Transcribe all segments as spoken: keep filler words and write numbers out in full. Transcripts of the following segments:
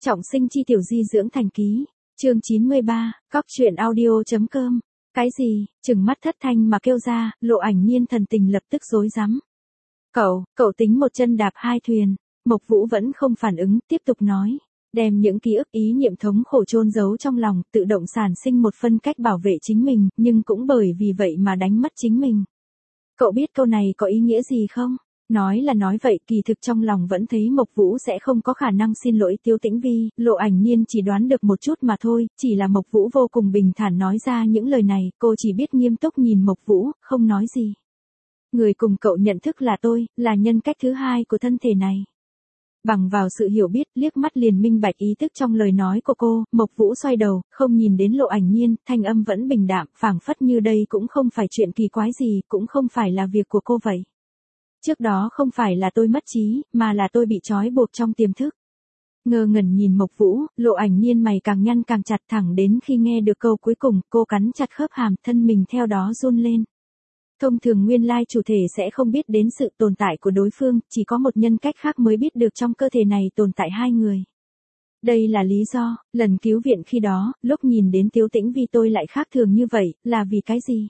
Trọng sinh chi tiểu di dưỡng thành ký, chương chín mươi ba, cóc truyện audio.com. Cái gì? Trừng mắt thất thanh mà kêu ra, Lộ Ảnh Nhiên thần tình lập tức rối rắm. Cậu, cậu tính một chân đạp hai thuyền. Mộc Vũ vẫn không phản ứng, tiếp tục nói. Đem những ký ức ý niệm thống khổ chôn giấu trong lòng, tự động sản sinh một phân cách bảo vệ chính mình, nhưng cũng bởi vì vậy mà đánh mất chính mình. Cậu biết câu này có ý nghĩa gì không? Nói là nói vậy, kỳ thực trong lòng vẫn thấy Mộc Vũ sẽ không có khả năng xin lỗi Tiêu Tĩnh Vi, Lộ Ảnh Nhiên chỉ đoán được một chút mà thôi, chỉ là Mộc Vũ vô cùng bình thản nói ra những lời này, cô chỉ biết nghiêm túc nhìn Mộc Vũ, không nói gì. Người cùng cậu nhận thức là tôi, là nhân cách thứ hai của thân thể này. Bằng vào sự hiểu biết, liếc mắt liền minh bạch ý thức trong lời nói của cô, Mộc Vũ xoay đầu, không nhìn đến Lộ Ảnh Nhiên, thanh âm vẫn bình đạm, phảng phất như đây cũng không phải chuyện kỳ quái gì, cũng không phải là việc của cô vậy. Trước đó không phải là tôi mất trí, mà là tôi bị trói buộc trong tiềm thức. Ngơ ngẩn nhìn Mộc Vũ, Lộ Ảnh Nhiên mày càng nhăn càng chặt, thẳng đến khi nghe được câu cuối cùng, cô cắn chặt khớp hàm, thân mình theo đó run lên. Thông thường nguyên lai chủ thể sẽ không biết đến sự tồn tại của đối phương, chỉ có một nhân cách khác mới biết được trong cơ thể này tồn tại hai người. Đây là lý do, lần cứu viện khi đó, lúc nhìn đến Tiêu Tĩnh Vi tôi lại khác thường như vậy, là vì cái gì?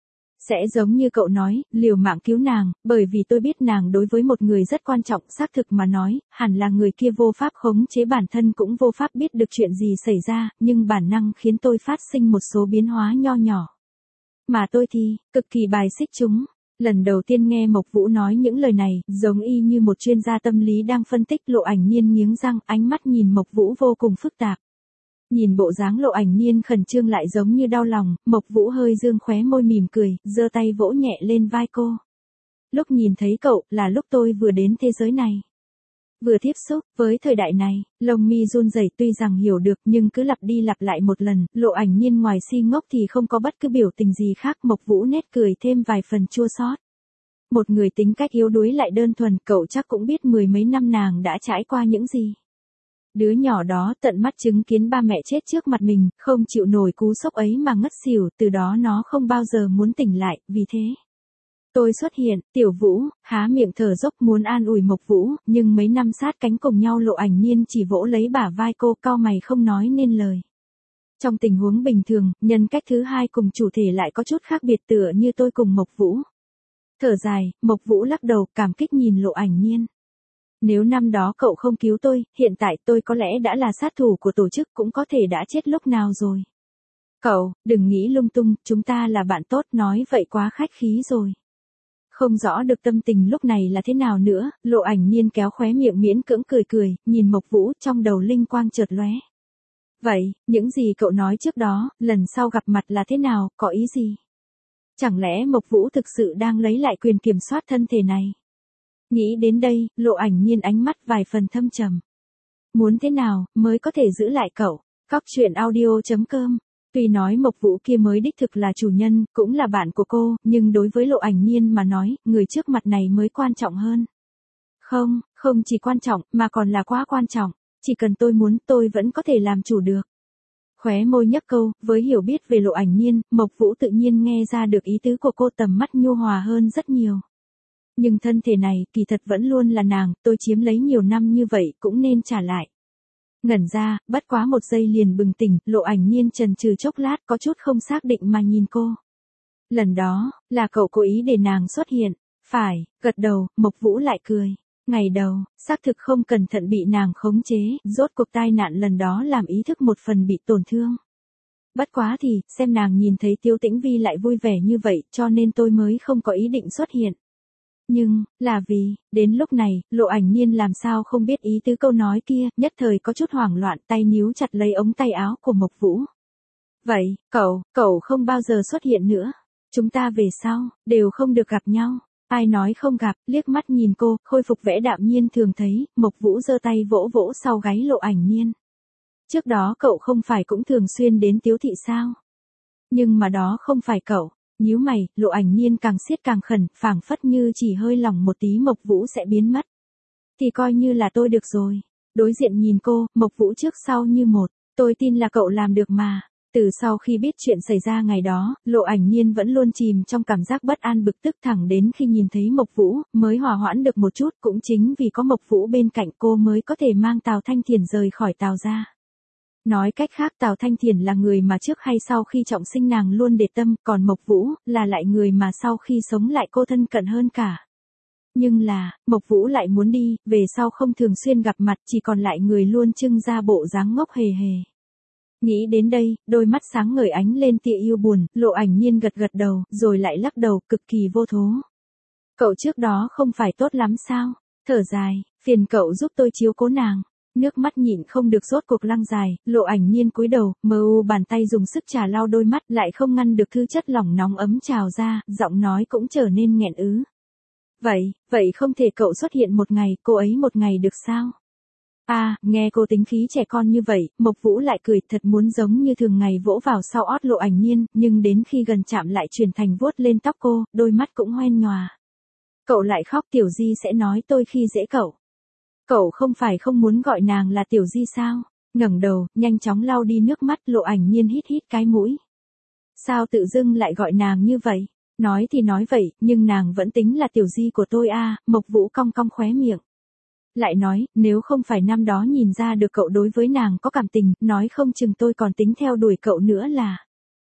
Sẽ giống như cậu nói, liều mạng cứu nàng, bởi vì tôi biết nàng đối với một người rất quan trọng, xác thực mà nói, hẳn là người kia vô pháp khống chế bản thân cũng vô pháp biết được chuyện gì xảy ra, nhưng bản năng khiến tôi phát sinh một số biến hóa nho nhỏ. Mà tôi thì, cực kỳ bài xích chúng. Lần đầu tiên nghe Mộc Vũ nói những lời này, giống y như một chuyên gia tâm lý đang phân tích. Lộ Ảnh Nhiên nghiến răng, ánh mắt nhìn Mộc Vũ vô cùng phức tạp. Nhìn bộ dáng Lộ Ảnh Nhiên khẩn trương lại giống như đau lòng, Mộc Vũ hơi dương khóe môi mỉm cười, giơ tay vỗ nhẹ lên vai cô. Lúc nhìn thấy cậu, là lúc tôi vừa đến thế giới này. Vừa tiếp xúc với thời đại này, lông mi run rẩy, tuy rằng hiểu được nhưng cứ lặp đi lặp lại một lần, Lộ Ảnh Nhiên ngoài si ngốc thì không có bất cứ biểu tình gì khác. Mộc Vũ nét cười thêm vài phần chua xót. Một người tính cách yếu đuối lại đơn thuần, cậu chắc cũng biết mười mấy năm nàng đã trải qua những gì. Đứa nhỏ đó tận mắt chứng kiến ba mẹ chết trước mặt mình, không chịu nổi cú sốc ấy mà ngất xỉu, từ đó nó không bao giờ muốn tỉnh lại, vì thế. Tôi xuất hiện, Tiểu Vũ, há miệng thở dốc muốn an ủi Mộc Vũ, nhưng mấy năm sát cánh cùng nhau Lộ Ảnh Nhiên chỉ vỗ lấy bả vai cô, cau mày không nói nên lời. Trong tình huống bình thường, nhân cách thứ hai cùng chủ thể lại có chút khác biệt tựa như tôi cùng Mộc Vũ. Thở dài, Mộc Vũ lắc đầu, cảm kích nhìn Lộ Ảnh Nhiên. Nếu năm đó cậu không cứu tôi, hiện tại tôi có lẽ đã là sát thủ của tổ chức, cũng có thể đã chết lúc nào rồi. Cậu, đừng nghĩ lung tung, chúng ta là bạn tốt, nói vậy quá khách khí rồi. Không rõ được tâm tình lúc này là thế nào nữa, Lộ Ảnh Nhiên kéo khóe miệng miễn cưỡng cười cười, nhìn Mộc Vũ, trong đầu linh quang chợt lóe. Vậy, những gì cậu nói trước đó, lần sau gặp mặt là thế nào, có ý gì? Chẳng lẽ Mộc Vũ thực sự đang lấy lại quyền kiểm soát thân thể này? Nghĩ đến đây, Lộ Ảnh Nhiên ánh mắt vài phần thâm trầm. Muốn thế nào, mới có thể giữ lại cậu? Cóc truyện audio.com. Tuy nói Mộc Vũ kia mới đích thực là chủ nhân, cũng là bạn của cô, nhưng đối với Lộ Ảnh Nhiên mà nói, người trước mặt này mới quan trọng hơn. Không, không chỉ quan trọng, mà còn là quá quan trọng. Chỉ cần tôi muốn, tôi vẫn có thể làm chủ được. Khóe môi nhếch câu, với hiểu biết về Lộ Ảnh Nhiên, Mộc Vũ tự nhiên nghe ra được ý tứ của cô, tầm mắt nhu hòa hơn rất nhiều. Nhưng thân thể này, kỳ thật vẫn luôn là nàng, tôi chiếm lấy nhiều năm như vậy, cũng nên trả lại. Ngẩn ra, bất quá một giây liền bừng tỉnh, Lộ Ảnh Nhiên chần chừ chốc lát, có chút không xác định mà nhìn cô. Lần đó, là cậu cố ý để nàng xuất hiện. Phải, gật đầu, Mộc Vũ lại cười. Ngày đầu, xác thực không cẩn thận bị nàng khống chế, rốt cuộc tai nạn lần đó làm ý thức một phần bị tổn thương. Bất quá thì, xem nàng nhìn thấy Tiêu Tĩnh Vi lại vui vẻ như vậy, cho nên tôi mới không có ý định xuất hiện. Nhưng, là vì, đến lúc này, Lộ Ảnh Nhiên làm sao không biết ý tứ câu nói kia, nhất thời có chút hoảng loạn, tay níu chặt lấy ống tay áo của Mộc Vũ. Vậy, cậu, cậu không bao giờ xuất hiện nữa. Chúng ta về sau, đều không được gặp nhau. Ai nói không gặp, liếc mắt nhìn cô, khôi phục vẻ đạm nhiên thường thấy, Mộc Vũ giơ tay vỗ vỗ sau gáy Lộ Ảnh Nhiên. Trước đó cậu không phải cũng thường xuyên đến Tiếu thị sao? Nhưng mà đó không phải cậu. Nhíu mày, Lộ Ảnh Nhiên càng siết càng khẩn, phảng phất như chỉ hơi lỏng một tí Mộc Vũ sẽ biến mất. Thì coi như là tôi được rồi. Đối diện nhìn cô, Mộc Vũ trước sau như một. Tôi tin là cậu làm được mà. Từ sau khi biết chuyện xảy ra ngày đó, Lộ Ảnh Nhiên vẫn luôn chìm trong cảm giác bất an bực tức thẳng đến khi nhìn thấy Mộc Vũ, mới hòa hoãn được một chút, cũng chính vì có Mộc Vũ bên cạnh cô mới có thể mang Tào Thanh Thiền rời khỏi Tào gia. Nói cách khác Tào Thanh Thiền là người mà trước hay sau khi trọng sinh nàng luôn để tâm, còn Mộc Vũ là lại người mà sau khi sống lại cô thân cận hơn cả. Nhưng là, Mộc Vũ lại muốn đi, về sau không thường xuyên gặp mặt, chỉ còn lại người luôn trưng ra bộ dáng ngốc hề hề. Nghĩ đến đây, đôi mắt sáng ngời ánh lên tia yêu buồn, Lộ Ảnh Nhiên gật gật đầu, rồi lại lắc đầu, cực kỳ vô thố. Cậu trước đó không phải tốt lắm sao? Thở dài, phiền cậu giúp tôi chiếu cố nàng. Nước mắt nhịn không được rốt cuộc lăn dài, Lộ Ảnh Nhiên cúi đầu, mờ u bàn tay dùng sức trà lau đôi mắt, lại không ngăn được thứ chất lỏng nóng ấm trào ra, giọng nói cũng trở nên nghẹn ứ. Vậy, vậy không thể cậu xuất hiện một ngày, cô ấy một ngày được sao? À, nghe cô tính khí trẻ con như vậy, Mộc Vũ lại cười, thật muốn giống như thường ngày vỗ vào sau ót Lộ Ảnh Nhiên, nhưng đến khi gần chạm lại chuyển thành vuốt lên tóc cô, đôi mắt cũng hoen nhòa. Cậu lại khóc, Tiểu Di sẽ nói tôi khi dễ cậu. Cậu không phải không muốn gọi nàng là Tiểu Di sao? Ngẩng đầu, nhanh chóng lau đi nước mắt, Lộ Ảnh Nhiên hít hít cái mũi. Sao tự dưng lại gọi nàng như vậy? Nói thì nói vậy, nhưng nàng vẫn tính là Tiểu Di của tôi à, Mộc Vũ cong cong khóe miệng. Lại nói, nếu không phải năm đó nhìn ra được cậu đối với nàng có cảm tình, nói không chừng tôi còn tính theo đuổi cậu nữa là.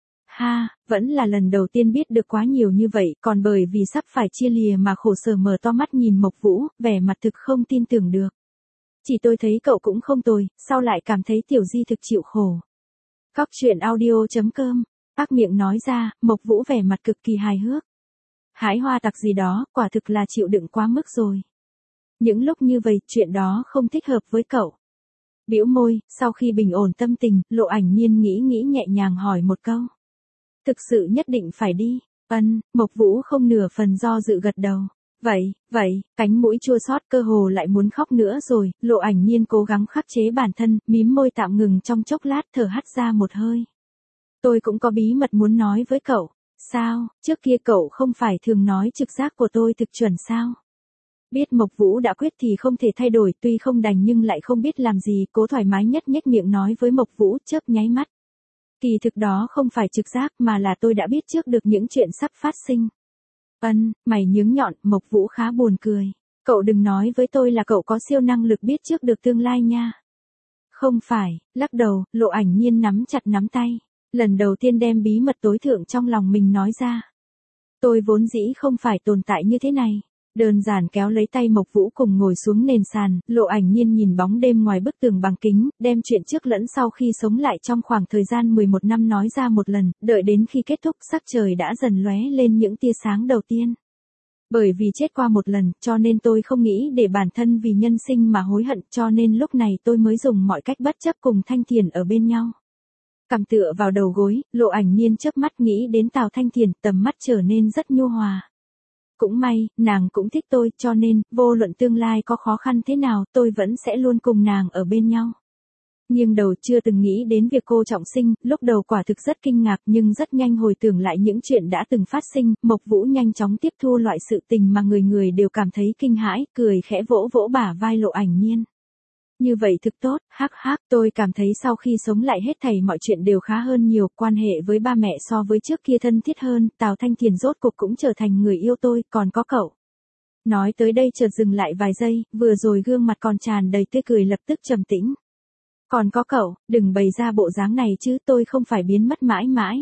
Ha, vẫn là lần đầu tiên biết được quá nhiều như vậy, còn bởi vì sắp phải chia lìa mà khổ sở mở to mắt nhìn Mộc Vũ, vẻ mặt thực không tin tưởng được. Chỉ tôi thấy cậu cũng không tồi, sao lại cảm thấy Tiểu Di thực chịu khổ. Cóc truyện audio chấm com, ác miệng nói ra, Mộc Vũ vẻ mặt cực kỳ hài hước. Hái hoa tặc gì đó, quả thực là chịu đựng quá mức rồi. Những lúc như vậy, chuyện đó không thích hợp với cậu. Bĩu môi, sau khi bình ổn tâm tình, Lộ Ảnh Nhiên nghĩ nghĩ nhẹ nhàng hỏi một câu. Thực sự nhất định phải đi. Ân, Mộc Vũ không nửa phần do dự gật đầu. Vậy, vậy, cánh mũi chua xót cơ hồ lại muốn khóc nữa rồi, Lộ Ảnh Nhiên cố gắng khắc chế bản thân, mím môi tạm ngừng trong chốc lát thở hắt ra một hơi. Tôi cũng có bí mật muốn nói với cậu. Sao, trước kia cậu không phải thường nói trực giác của tôi thực chuẩn sao? Biết Mộc Vũ đã quyết thì không thể thay đổi, tuy không đành nhưng lại không biết làm gì, cố thoải mái nhất nhếch miệng nói với Mộc Vũ, chớp nháy mắt. Kỳ thực đó không phải trực giác mà là tôi đã biết trước được những chuyện sắp phát sinh. Ân, mày nhướng nhọn, Mộc Vũ khá buồn cười. Cậu đừng nói với tôi là cậu có siêu năng lực biết trước được tương lai nha. Không phải, lắc đầu, Lộ Ảnh Nhiên nắm chặt nắm tay. Lần đầu tiên đem bí mật tối thượng trong lòng mình nói ra. Tôi vốn dĩ không phải tồn tại như thế này. Đơn giản kéo lấy tay Mộc Vũ cùng ngồi xuống nền sàn, Lộ Ảnh Nhiên nhìn bóng đêm ngoài bức tường bằng kính, đem chuyện trước lẫn sau khi sống lại trong khoảng thời gian mười một năm nói ra một lần, đợi đến khi kết thúc sắc trời đã dần lóe lên những tia sáng đầu tiên. Bởi vì chết qua một lần, cho nên tôi không nghĩ để bản thân vì nhân sinh mà hối hận, cho nên lúc này tôi mới dùng mọi cách bất chấp cùng Thanh Thiền ở bên nhau. Cằm tựa vào đầu gối, Lộ Ảnh Nhiên chớp mắt nghĩ đến Tào Thanh Thiền, tầm mắt trở nên rất nhu hòa. Cũng may, nàng cũng thích tôi, cho nên, vô luận tương lai có khó khăn thế nào, tôi vẫn sẽ luôn cùng nàng ở bên nhau. Nhưng đầu chưa từng nghĩ đến việc cô trọng sinh, lúc đầu quả thực rất kinh ngạc nhưng rất nhanh hồi tưởng lại những chuyện đã từng phát sinh, Mộc Vũ nhanh chóng tiếp thu loại sự tình mà người người đều cảm thấy kinh hãi, cười khẽ vỗ vỗ bả vai Lộ Ảnh Nhiên. Như vậy thực tốt, hắc hắc, tôi cảm thấy sau khi sống lại hết thảy mọi chuyện đều khá hơn nhiều, quan hệ với ba mẹ so với trước kia thân thiết hơn, Tào Thanh Thiền rốt cuộc cũng trở thành người yêu tôi, còn có cậu. Nói tới đây chợt dừng lại vài giây, vừa rồi gương mặt còn tràn đầy tươi cười lập tức trầm tĩnh. Còn có cậu, đừng bày ra bộ dáng này chứ, tôi không phải biến mất mãi mãi.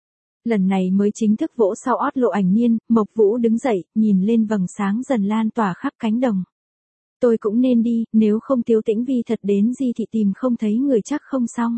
Lần này mới chính thức vỗ sau ót Lộ Ảnh Nhiên, Mộc Vũ đứng dậy, nhìn lên vầng sáng dần lan tỏa khắp cánh đồng. Tôi cũng nên đi, nếu không Tiếu Tĩnh Vi thật đến Di thị tìm không thấy người chắc không xong.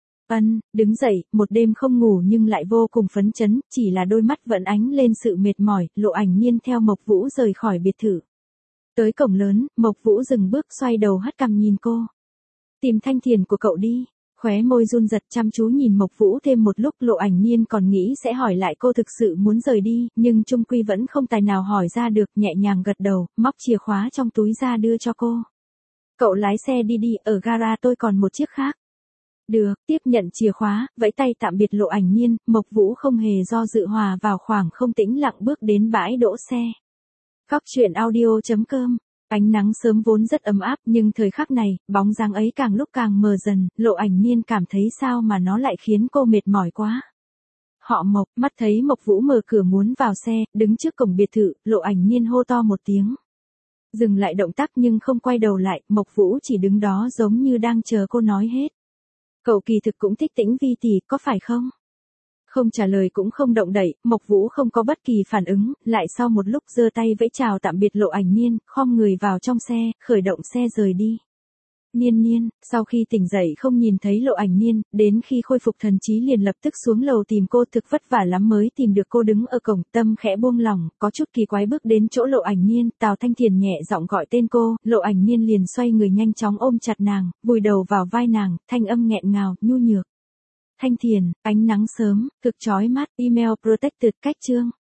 Ân, đứng dậy, một đêm không ngủ nhưng lại vô cùng phấn chấn, chỉ là đôi mắt vẫn ánh lên sự mệt mỏi, Lộ Ảnh Nhiên theo Mộc Vũ rời khỏi biệt thự. Tới cổng lớn, Mộc Vũ dừng bước xoay đầu hất cằm nhìn cô. Tìm Thanh Thiền của cậu đi. Khóe môi run giật chăm chú nhìn Mộc Vũ thêm một lúc, Lộ Ảnh Nhiên còn nghĩ sẽ hỏi lại cô thực sự muốn rời đi, nhưng chung quy vẫn không tài nào hỏi ra được, nhẹ nhàng gật đầu, móc chìa khóa trong túi ra đưa cho cô. Cậu lái xe đi đi, ở gara tôi còn một chiếc khác. Được, tiếp nhận chìa khóa, vẫy tay tạm biệt Lộ Ảnh Nhiên, Mộc Vũ không hề do dự hòa vào khoảng không tĩnh lặng bước đến bãi đỗ xe. Cóc truyện audio chấm com Ánh nắng sớm vốn rất ấm áp nhưng thời khắc này, bóng dáng ấy càng lúc càng mờ dần, Lộ Ảnh Nhiên cảm thấy sao mà nó lại khiến cô mệt mỏi quá. Họ Mộc, mắt thấy Mộc Vũ mở cửa muốn vào xe, đứng trước cổng biệt thự, Lộ Ảnh Nhiên hô to một tiếng. Dừng lại động tác nhưng không quay đầu lại, Mộc Vũ chỉ đứng đó giống như đang chờ cô nói hết. Cậu kỳ thực cũng thích Tĩnh Vi tỷ, có phải không? Không trả lời cũng không động đậy, Mộc Vũ không có bất kỳ phản ứng, lại sau một lúc giơ tay vẫy chào tạm biệt Lộ Ảnh Nhiên, khom người vào trong xe, khởi động xe rời đi. Niên Niên, sau khi tỉnh dậy không nhìn thấy Lộ Ảnh Nhiên, đến khi khôi phục thần trí liền lập tức xuống lầu tìm cô, thực vất vả lắm mới tìm được cô đứng ở cổng, tâm khẽ buông lỏng, có chút kỳ quái bước đến chỗ Lộ Ảnh Nhiên, Tào Thanh Thiền nhẹ giọng gọi tên cô, Lộ Ảnh Nhiên liền xoay người nhanh chóng ôm chặt nàng, vùi đầu vào vai nàng, thanh âm nghẹn ngào, nhu nhược. Thanh Thiền, ánh nắng sớm, thực chói mắt, email protected, cách chương.